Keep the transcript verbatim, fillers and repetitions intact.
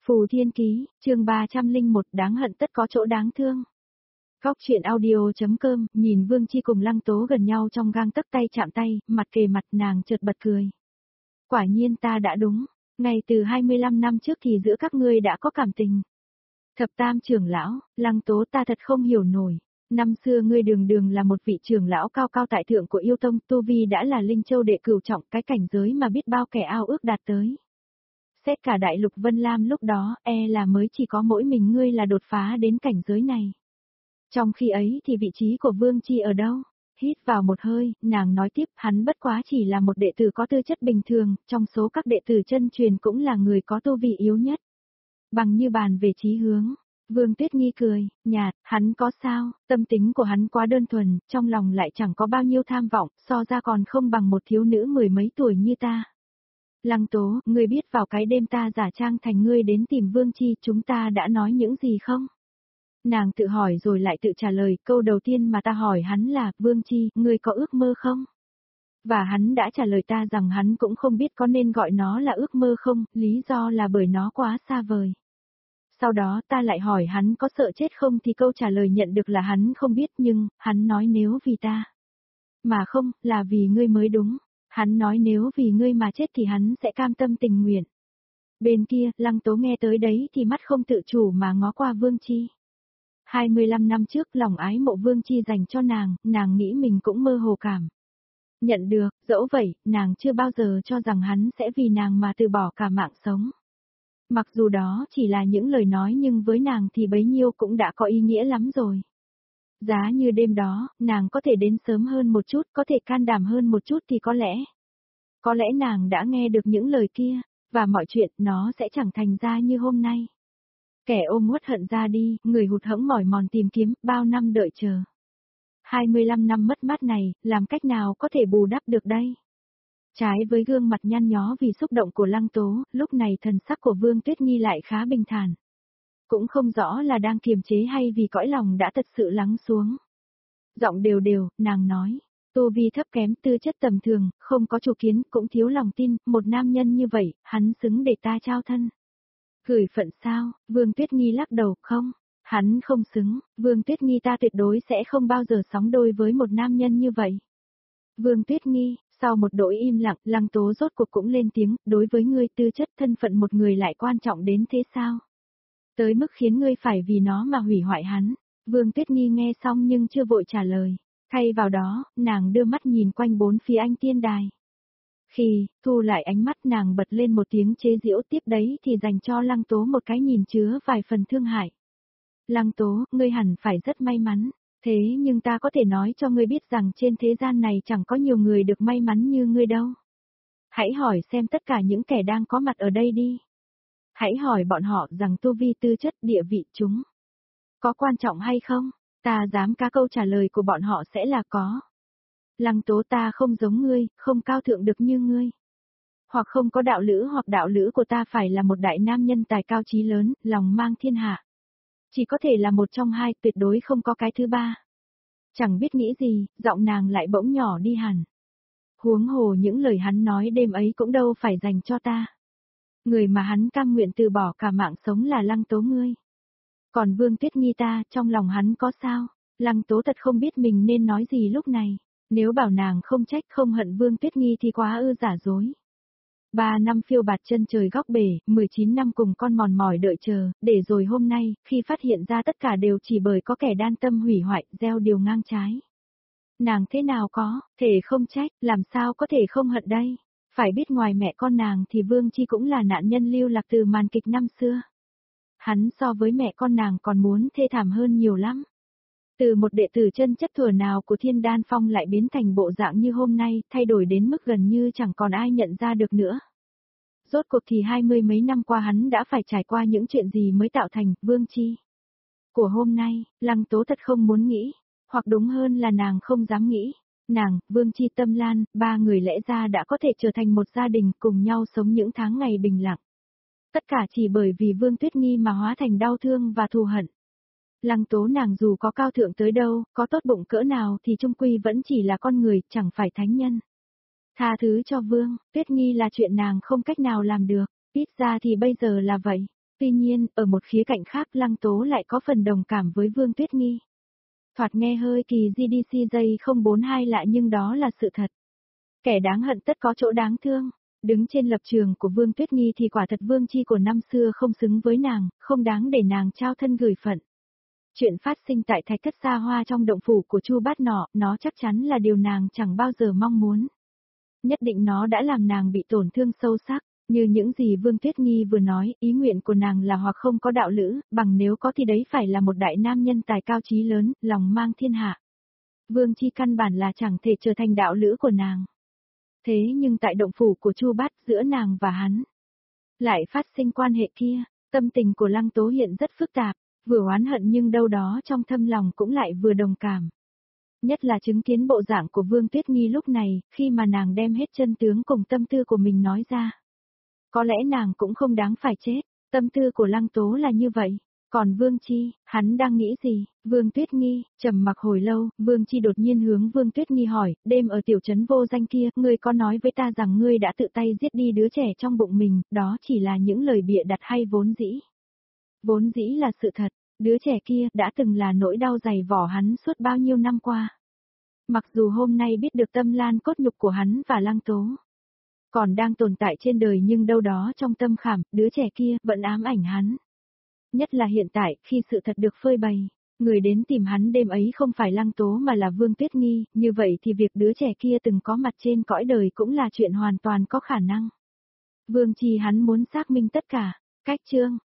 Phù Thiên Ký, chương ba trăm lẻ một đáng hận tất có chỗ đáng thương. Góc truyện audio.com, nhìn Vương Chi cùng Lăng Tố gần nhau trong gang tấc tay chạm tay, mặt kề mặt nàng chợt bật cười. Quả nhiên ta đã đúng, ngay từ hai mươi lăm năm trước thì giữa các ngươi đã có cảm tình. Thập Tam trưởng lão, Lăng Tố ta thật không hiểu nổi. Năm xưa ngươi đường đường là một vị trưởng lão cao cao tại thượng của yêu tông, tu vi đã là linh châu đệ cửu trọng, cái cảnh giới mà biết bao kẻ ao ước đạt tới. Xét cả đại lục Vân Lam lúc đó, e là mới chỉ có mỗi mình ngươi là đột phá đến cảnh giới này. Trong khi ấy thì vị trí của Vương Chi ở đâu? Hít vào một hơi, nàng nói tiếp, hắn bất quá chỉ là một đệ tử có tư chất bình thường, trong số các đệ tử chân truyền cũng là người có tu vi yếu nhất. Bằng như bàn về chí hướng. Vương Tuyết Nghi cười, nhạt, hắn có sao, tâm tính của hắn quá đơn thuần, trong lòng lại chẳng có bao nhiêu tham vọng, so ra còn không bằng một thiếu nữ mười mấy tuổi như ta. Lăng Tố, ngươi biết vào cái đêm ta giả trang thành ngươi đến tìm Vương Chi, chúng ta đã nói những gì không? Nàng tự hỏi rồi lại tự trả lời, câu đầu tiên mà ta hỏi hắn là, Vương Chi, ngươi có ước mơ không? Và hắn đã trả lời ta rằng hắn cũng không biết có nên gọi nó là ước mơ không, lý do là bởi nó quá xa vời. Sau đó ta lại hỏi hắn có sợ chết không thì câu trả lời nhận được là hắn không biết, nhưng, hắn nói nếu vì ta. Mà không, là vì ngươi mới đúng. Hắn nói nếu vì ngươi mà chết thì hắn sẽ cam tâm tình nguyện. Bên kia, Lăng Tố nghe tới đấy thì mắt không tự chủ mà ngó qua Vương Chi. hai mươi lăm năm trước lòng ái mộ Vương Chi dành cho nàng, nàng nghĩ mình cũng mơ hồ cảm. Nhận được, dẫu vậy, nàng chưa bao giờ cho rằng hắn sẽ vì nàng mà từ bỏ cả mạng sống. Mặc dù đó chỉ là những lời nói nhưng với nàng thì bấy nhiêu cũng đã có ý nghĩa lắm rồi. Giá như đêm đó, nàng có thể đến sớm hơn một chút, có thể can đảm hơn một chút thì có lẽ. Có lẽ nàng đã nghe được những lời kia, và mọi chuyện nó sẽ chẳng thành ra như hôm nay. Kẻ ôm uất hận ra đi, người hụt hẫng mỏi mòn tìm kiếm, bao năm đợi chờ. hai mươi lăm năm mất mát này, làm cách nào có thể bù đắp được đây? Trái với gương mặt nhăn nhó vì xúc động của Lăng Tố, lúc này thần sắc của Vương Tuyết Nghi lại khá bình thản. Cũng không rõ là đang kiềm chế hay vì cõi lòng đã thật sự lắng xuống. Giọng đều đều, nàng nói, tu vi thấp kém, tư chất tầm thường, không có chủ kiến, cũng thiếu lòng tin, một nam nhân như vậy, hắn xứng để ta trao thân. Gửi phận sao? Vương Tuyết Nghi lắc đầu, không, hắn không xứng, Vương Tuyết Nghi ta tuyệt đối sẽ không bao giờ sóng đôi với một nam nhân như vậy. Vương Tuyết Nghi, sau một đội im lặng, Lăng Tố rốt cuộc cũng lên tiếng, đối với ngươi tư chất thân phận một người lại quan trọng đến thế sao? Tới mức khiến ngươi phải vì nó mà hủy hoại hắn. Vương Tuyết Nghi nghe xong nhưng chưa vội trả lời. Thay vào đó, nàng đưa mắt nhìn quanh bốn phía anh tiên đài. Khi, thu lại ánh mắt nàng bật lên một tiếng chế giễu, tiếp đấy thì dành cho Lăng Tố một cái nhìn chứa vài phần thương hại. Lăng Tố, ngươi hẳn phải rất may mắn. Thế nhưng ta có thể nói cho ngươi biết rằng trên thế gian này chẳng có nhiều người được may mắn như ngươi đâu. Hãy hỏi xem tất cả những kẻ đang có mặt ở đây đi. Hãy hỏi bọn họ rằng tu vi tư chất địa vị chúng có quan trọng hay không? Ta dám cá câu trả lời của bọn họ sẽ là có. Lăng Tố, ta không giống ngươi, không cao thượng được như ngươi. Hoặc không có đạo lữ, hoặc đạo lữ của ta phải là một đại nam nhân tài cao trí lớn, lòng mang thiên hạ. Chỉ có thể là một trong hai, tuyệt đối không có cái thứ ba. Chẳng biết nghĩ gì, giọng nàng lại bỗng nhỏ đi hẳn. Huống hồ những lời hắn nói đêm ấy cũng đâu phải dành cho ta. Người mà hắn cam nguyện từ bỏ cả mạng sống là Lăng Tố ngươi. Còn Vương Tuyết Nghi ta, trong lòng hắn có sao? Lăng Tố thật không biết mình nên nói gì lúc này. Nếu bảo nàng không trách không hận Vương Tuyết Nghi thì quá ư giả dối. Ba năm phiêu bạt chân trời góc bể, mười chín năm cùng con mòn mỏi đợi chờ, để rồi hôm nay, khi phát hiện ra tất cả đều chỉ bởi có kẻ đan tâm hủy hoại, gieo điều ngang trái. Nàng thế nào có, thể không trách, làm sao có thể không hận đây? Phải biết ngoài mẹ con nàng thì Vương Chi cũng là nạn nhân lưu lạc từ màn kịch năm xưa. Hắn so với mẹ con nàng còn muốn thê thảm hơn nhiều lắm. Từ một đệ tử chân chất thuở nào của Thiên Đan Phong lại biến thành bộ dạng như hôm nay, thay đổi đến mức gần như chẳng còn ai nhận ra được nữa. Rốt cuộc thì hai mươi mấy năm qua hắn đã phải trải qua những chuyện gì mới tạo thành Vương Chi. Của hôm nay, Lăng Tố thật không muốn nghĩ, hoặc đúng hơn là nàng không dám nghĩ. Nàng, Vương Chi, Tâm Lan, ba người lẽ ra đã có thể trở thành một gia đình cùng nhau sống những tháng ngày bình lặng. Tất cả chỉ bởi vì Vương Tuyết Nghi mà hóa thành đau thương và thù hận. Lăng Tố nàng dù có cao thượng tới đâu, có tốt bụng cỡ nào thì chung quy vẫn chỉ là con người, chẳng phải thánh nhân. Tha thứ cho Vương Tuyết Nghi là chuyện nàng không cách nào làm được, ít ra thì bây giờ là vậy. Tuy nhiên, ở một khía cạnh khác Lăng Tố lại có phần đồng cảm với Vương Tuyết Nghi. Thoạt nghe hơi kỳ giê đê xê J không bốn hai lạ nhưng đó là sự thật. Kẻ đáng hận tất có chỗ đáng thương. Đứng trên lập trường của Vương Tuyết Nghi thì quả thật Vương Chi của năm xưa không xứng với nàng, không đáng để nàng trao thân gửi phận. Chuyện phát sinh tại thạch thất xa hoa trong động phủ của Chu Bát Nọ, nó chắc chắn là điều nàng chẳng bao giờ mong muốn. Nhất định nó đã làm nàng bị tổn thương sâu sắc, như những gì Vương Tuyết Nghi vừa nói, ý nguyện của nàng là hoặc không có đạo lữ, bằng nếu có thì đấy phải là một đại nam nhân tài cao trí lớn, lòng mang thiên hạ. Vương Chi căn bản là chẳng thể trở thành đạo lữ của nàng. Thế nhưng tại động phủ của Chu Bát giữa nàng và hắn, lại phát sinh quan hệ kia, tâm tình của Lăng Tố hiện rất phức tạp, vừa oán hận nhưng đâu đó trong thâm lòng cũng lại vừa đồng cảm. Nhất là chứng kiến bộ dạng của Vương Tuyết Nghi lúc này, khi mà nàng đem hết chân tướng cùng tâm tư của mình nói ra. Có lẽ nàng cũng không đáng phải chết, tâm tư của Lăng Tố là như vậy. Còn Vương Chi, hắn đang nghĩ gì? Vương Tuyết Nghi, trầm mặc hồi lâu, Vương Chi đột nhiên hướng Vương Tuyết Nghi hỏi, đêm ở tiểu trấn vô danh kia, ngươi có nói với ta rằng ngươi đã tự tay giết đi đứa trẻ trong bụng mình, đó chỉ là những lời bịa đặt hay vốn dĩ? Vốn dĩ là sự thật, đứa trẻ kia đã từng là nỗi đau dày vò hắn suốt bao nhiêu năm qua. Mặc dù hôm nay biết được tâm lan cốt nhục của hắn và Lăng Tố còn đang tồn tại trên đời nhưng đâu đó trong tâm khảm, đứa trẻ kia vẫn ám ảnh hắn. Nhất là hiện tại, khi sự thật được phơi bày, người đến tìm hắn đêm ấy không phải Lăng Tố mà là Vương Tuyết Nghi, như vậy thì việc đứa trẻ kia từng có mặt trên cõi đời cũng là chuyện hoàn toàn có khả năng. Vương Chi hắn muốn xác minh tất cả, cách chương.